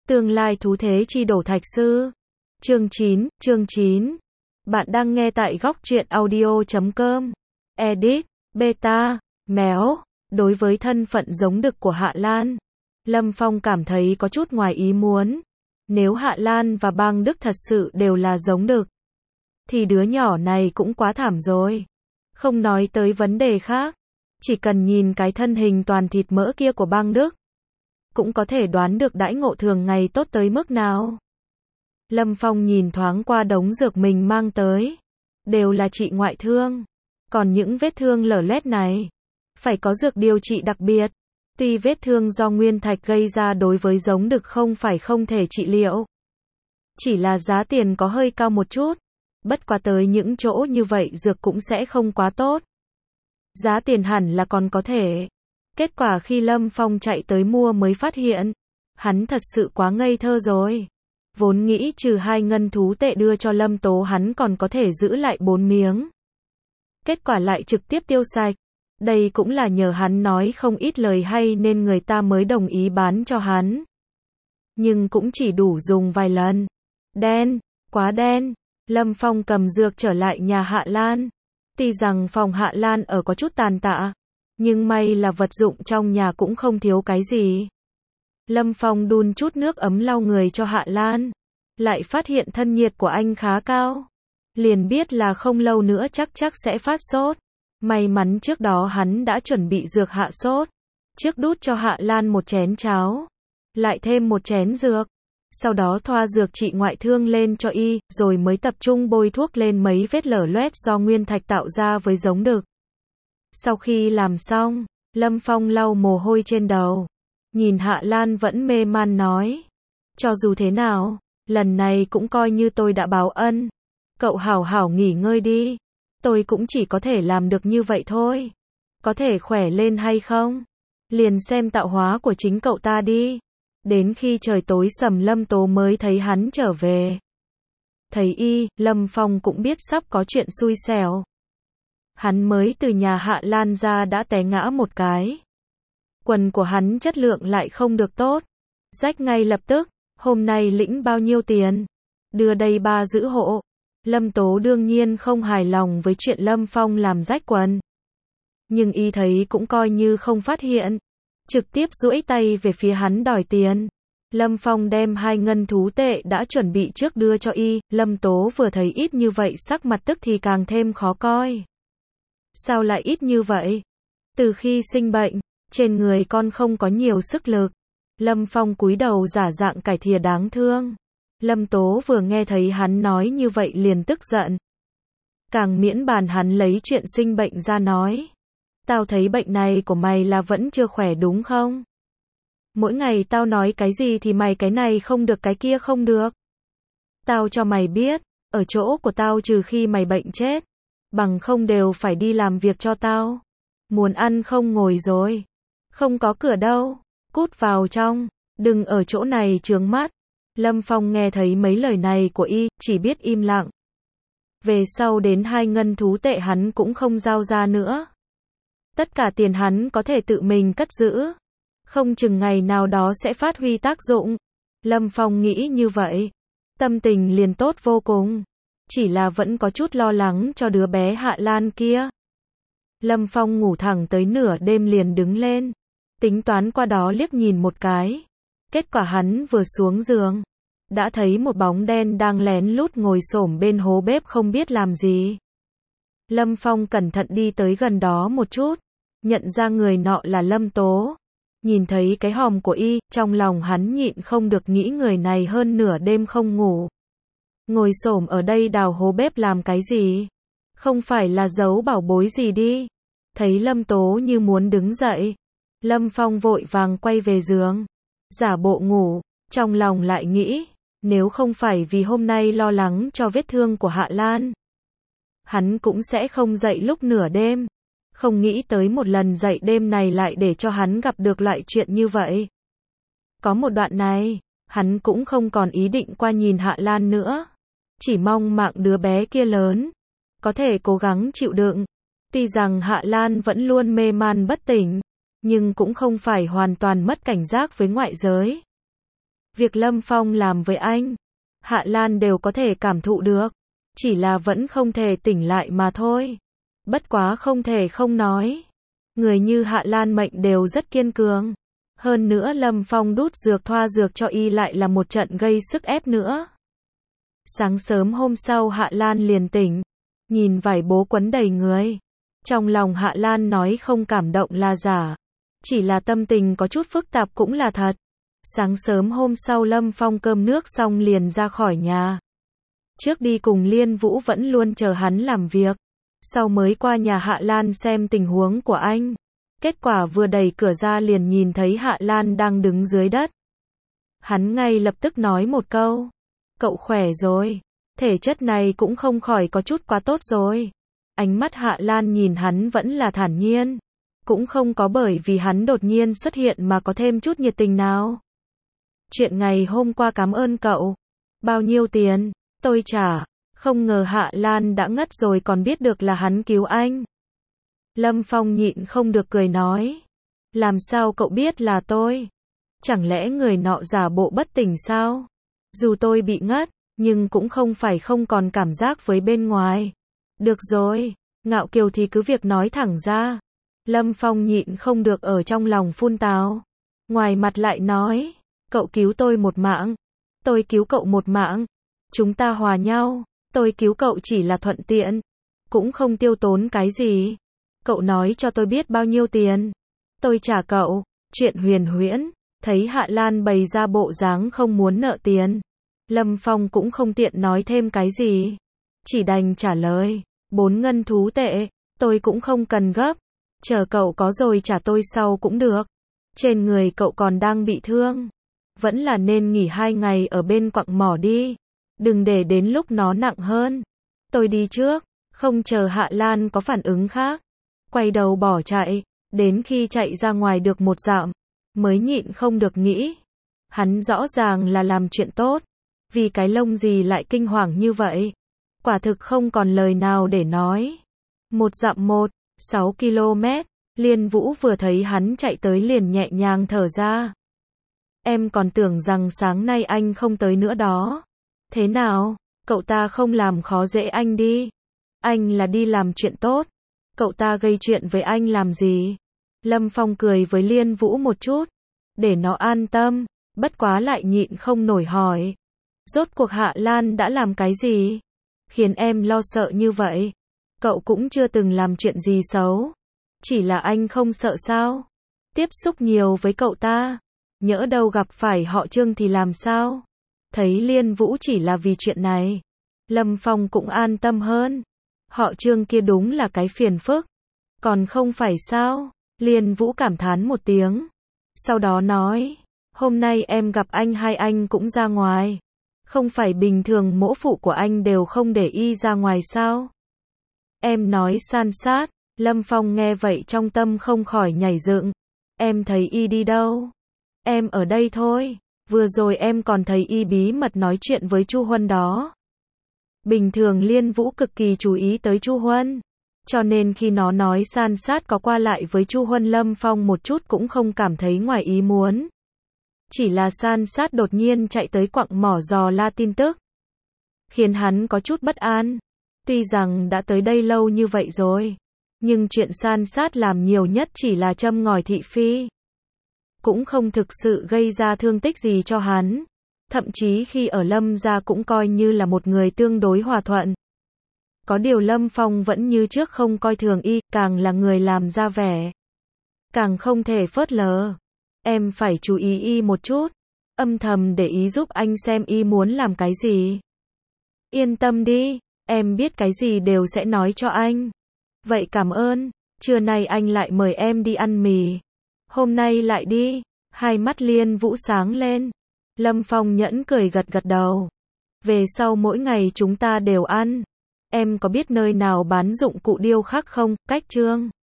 Tương lai thú thế chi đổ thạch sư. Chương 9. Bạn đang nghe tại góc truyện audio.com. Edit, beta, méo. Đối với thân phận giống đực của Hạ Lan, Lâm Phong cảm thấy có chút ngoài ý muốn. Nếu Hạ Lan và Bang Đức thật sự đều là giống đực, thì đứa nhỏ này cũng quá thảm rồi. Không nói tới vấn đề khác, chỉ cần nhìn cái thân hình toàn thịt mỡ kia của Bang Đức, cũng có thể đoán được đãi ngộ thường ngày tốt tới mức nào. Lâm Phong nhìn thoáng qua đống dược mình mang tới, đều là trị ngoại thương. Còn những vết thương lở loét này, phải có dược điều trị đặc biệt. Tuy vết thương do nguyên thạch gây ra đối với giống đực không phải không thể trị liệu, chỉ là giá tiền có hơi cao một chút. Bất quá tới những chỗ như vậy dược cũng sẽ không quá tốt. Giá tiền hẳn là còn có thể. Kết quả khi Lâm Phong chạy tới mua mới phát hiện, hắn thật sự quá ngây thơ rồi. Vốn nghĩ trừ 2 ngân thú tệ đưa cho Lâm Tố hắn còn có thể giữ lại 4 miếng. Kết quả lại trực tiếp tiêu sạch. Đây cũng là nhờ hắn nói không ít lời hay nên người ta mới đồng ý bán cho hắn. Nhưng cũng chỉ đủ dùng vài lần. Đen, quá đen. Lâm Phong cầm dược trở lại nhà Hạ Lan. Tuy rằng phòng Hạ Lan ở có chút tàn tạ, nhưng may là vật dụng trong nhà cũng không thiếu cái gì. Lâm Phong đun chút nước ấm lau người cho Hạ Lan, lại phát hiện thân nhiệt của anh khá cao. Liền biết là không lâu nữa chắc sẽ phát sốt. May mắn trước đó hắn đã chuẩn bị dược hạ sốt. Trước đút cho Hạ Lan một chén cháo, lại thêm một chén dược. Sau đó thoa dược trị ngoại thương lên cho y, rồi mới tập trung bôi thuốc lên mấy vết lở loét do nguyên thạch tạo ra với giống đực. Sau khi làm xong, Lâm Phong lau mồ hôi trên đầu. Nhìn Hạ Lan vẫn mê man nói. Cho dù thế nào, lần này cũng coi như tôi đã báo ân. Cậu hảo hảo nghỉ ngơi đi. Tôi cũng chỉ có thể làm được như vậy thôi. Có thể khỏe lên hay không? Liền xem tạo hóa của chính cậu ta đi. Đến khi trời tối sầm Lâm Tố mới thấy hắn trở về. Thấy y, Lâm Phong cũng biết sắp có chuyện xui xẻo. Hắn mới từ nhà Hạ Lan ra đã té ngã một cái. Quần của hắn chất lượng lại không được tốt. Rách ngay lập tức. Hôm nay lĩnh bao nhiêu tiền? Đưa đây 3 giữ hộ. Lâm Tố đương nhiên không hài lòng với chuyện Lâm Phong làm rách quần. Nhưng y thấy cũng coi như không phát hiện. Trực tiếp duỗi tay về phía hắn đòi tiền. Lâm Phong đem 2 ngân thú tệ đã chuẩn bị trước đưa cho y. Lâm Tố vừa thấy ít như vậy sắc mặt tức thì càng thêm khó coi. Sao lại ít như vậy? Từ khi sinh bệnh, trên người con không có nhiều sức lực. Lâm Phong cúi đầu giả dạng cải thìa đáng thương. Lâm Tố vừa nghe thấy hắn nói như vậy liền tức giận. Càng miễn bàn hắn lấy chuyện sinh bệnh ra nói. Tao thấy bệnh này của mày là vẫn chưa khỏe đúng không? Mỗi ngày tao nói cái gì thì mày cái này không được cái kia không được. Tao cho mày biết, ở chỗ của tao trừ khi mày bệnh chết, bằng không đều phải đi làm việc cho tao. Muốn ăn không ngồi rồi. Không có cửa đâu. Cút vào trong. Đừng ở chỗ này chướng mắt. Lâm Phong nghe thấy mấy lời này của y, chỉ biết im lặng. Về sau đến 2 ngân thú tệ hắn cũng không giao ra nữa. Tất cả tiền hắn có thể tự mình cất giữ. Không chừng ngày nào đó sẽ phát huy tác dụng. Lâm Phong nghĩ như vậy. Tâm tình liền tốt vô cùng. Chỉ là vẫn có chút lo lắng cho đứa bé Hạ Lan kia. Lâm Phong ngủ thẳng tới nửa đêm liền đứng lên. Tính toán qua đó liếc nhìn một cái. Kết quả hắn vừa xuống giường, đã thấy một bóng đen đang lén lút ngồi xổm bên hố bếp không biết làm gì. Lâm Phong cẩn thận đi tới gần đó một chút, nhận ra người nọ là Lâm Tố. Nhìn thấy cái hòm của y, trong lòng hắn nhịn không được nghĩ người này hơn nửa đêm không ngủ. Ngồi xổm ở đây đào hố bếp làm cái gì? Không phải là giấu bảo bối gì đi. Thấy Lâm Tố như muốn đứng dậy, Lâm Phong vội vàng quay về giường, giả bộ ngủ, trong lòng lại nghĩ, nếu không phải vì hôm nay lo lắng cho vết thương của Hạ Lan, hắn cũng sẽ không dậy lúc nửa đêm. Không nghĩ tới một lần dậy đêm này lại để cho hắn gặp được loại chuyện như vậy. Có một đoạn này, hắn cũng không còn ý định qua nhìn Hạ Lan nữa. Chỉ mong mạng đứa bé kia lớn, có thể cố gắng chịu đựng. Tuy rằng Hạ Lan vẫn luôn mê man bất tỉnh, nhưng cũng không phải hoàn toàn mất cảnh giác với ngoại giới. Việc Lâm Phong làm với anh, Hạ Lan đều có thể cảm thụ được. Chỉ là vẫn không thể tỉnh lại mà thôi. Bất quá không thể không nói. Người như Hạ Lan mệnh đều rất kiên cường. Hơn nữa Lâm Phong đút dược thoa dược cho y lại là một trận gây sức ép nữa. Sáng sớm hôm sau Hạ Lan liền tỉnh. Nhìn vải bố quấn đầy người. Trong lòng Hạ Lan nói không cảm động là giả. Chỉ là tâm tình có chút phức tạp cũng là thật. Sáng sớm hôm sau Lâm Phong cơm nước xong liền ra khỏi nhà. Trước đi cùng Liên Vũ vẫn luôn chờ hắn làm việc. Sau mới qua nhà Hạ Lan xem tình huống của anh. Kết quả vừa đẩy cửa ra liền nhìn thấy Hạ Lan đang đứng dưới đất. Hắn ngay lập tức nói một câu. Cậu khỏe rồi. Thể chất này cũng không khỏi có chút quá tốt rồi. Ánh mắt Hạ Lan nhìn hắn vẫn là thản nhiên. Cũng không có bởi vì hắn đột nhiên xuất hiện mà có thêm chút nhiệt tình nào. Chuyện ngày hôm qua cảm ơn cậu. Bao nhiêu tiền? Tôi trả. Không ngờ Hạ Lan đã ngất rồi còn biết được là hắn cứu anh. Lâm Phong nhịn không được cười nói. Làm sao cậu biết là tôi? Chẳng lẽ người nọ giả bộ bất tỉnh sao? Dù tôi bị ngất, nhưng cũng không phải không còn cảm giác với bên ngoài. Được rồi, ngạo kiều thì cứ việc nói thẳng ra. Lâm Phong nhịn không được ở trong lòng phun tào. Ngoài mặt lại nói, cậu cứu tôi một mạng. Tôi cứu cậu một mạng. Chúng ta hòa nhau. Tôi cứu cậu chỉ là thuận tiện. Cũng không tiêu tốn cái gì. Cậu nói cho tôi biết bao nhiêu tiền. Tôi trả cậu. Chuyện huyền huyễn. Thấy Hạ Lan bày ra bộ dáng không muốn nợ tiền. Lâm Phong cũng không tiện nói thêm cái gì. Chỉ đành trả lời. 4 ngân thú tệ. Tôi cũng không cần gấp. Chờ cậu có rồi trả tôi sau cũng được. Trên người cậu còn đang bị thương. Vẫn là nên nghỉ 2 ngày ở bên quặng mỏ đi. Đừng để đến lúc nó nặng hơn. Tôi đi trước. Không chờ Hạ Lan có phản ứng khác. Quay đầu bỏ chạy. Đến khi chạy ra ngoài được một dặm. Mới nhịn không được nghĩ. Hắn rõ ràng là làm chuyện tốt. Vì cái lông gì lại kinh hoàng như vậy. Quả thực không còn lời nào để nói. Một dặm 6 km. Liên Vũ vừa thấy hắn chạy tới liền nhẹ nhàng thở ra. Em còn tưởng rằng sáng nay anh không tới nữa đó. Thế nào, cậu ta không làm khó dễ anh đi. Anh là đi làm chuyện tốt. Cậu ta gây chuyện với anh làm gì? Lâm Phong cười với Liên Vũ một chút. Để nó an tâm. Bất quá lại nhịn không nổi hỏi. Rốt cuộc Hạ Lan đã làm cái gì? Khiến em lo sợ như vậy. Cậu cũng chưa từng làm chuyện gì xấu. Chỉ là anh không sợ sao? Tiếp xúc nhiều với cậu ta. Nhỡ đâu gặp phải họ Trương thì làm sao? Thấy Liên Vũ chỉ là vì chuyện này. Lâm Phong cũng an tâm hơn. Họ Trương kia đúng là cái phiền phức. Còn không phải sao? Liên Vũ cảm thán một tiếng. Sau đó nói. Hôm nay em gặp anh hai anh cũng ra ngoài. Không phải bình thường mỗ phụ của anh đều không để y ra ngoài sao? Em nói san sát. Lâm Phong nghe vậy trong tâm không khỏi nhảy dựng. Em thấy y đi đâu? Em ở đây thôi. Vừa rồi em còn thấy y bí mật nói chuyện với Chu Huân đó. Bình thường Liên Vũ cực kỳ chú ý tới Chu Huân. Cho nên khi nó nói san sát có qua lại với Chu Huân, Lâm Phong một chút cũng không cảm thấy ngoài ý muốn. Chỉ là san sát đột nhiên chạy tới quặng mỏ dò la tin tức. Khiến hắn có chút bất an. Tuy rằng đã tới đây lâu như vậy rồi. Nhưng chuyện san sát làm nhiều nhất chỉ là châm ngòi thị phi. Cũng không thực sự gây ra thương tích gì cho hắn. Thậm chí khi ở Lâm gia cũng coi như là một người tương đối hòa thuận. Có điều Lâm Phong vẫn như trước không coi thường y, càng là người làm ra vẻ. Càng không thể phớt lờ. Em phải chú ý y một chút. Âm thầm để ý giúp anh xem y muốn làm cái gì. Yên tâm đi, em biết cái gì đều sẽ nói cho anh. Vậy cảm ơn, trưa nay anh lại mời em đi ăn mì. Hôm nay lại đi. Hai mắt Liên Vũ sáng lên. Lâm Phong nhẫn cười gật gật đầu. Về sau mỗi ngày chúng ta đều ăn. Em có biết nơi nào bán dụng cụ điêu khắc không? Cách Trương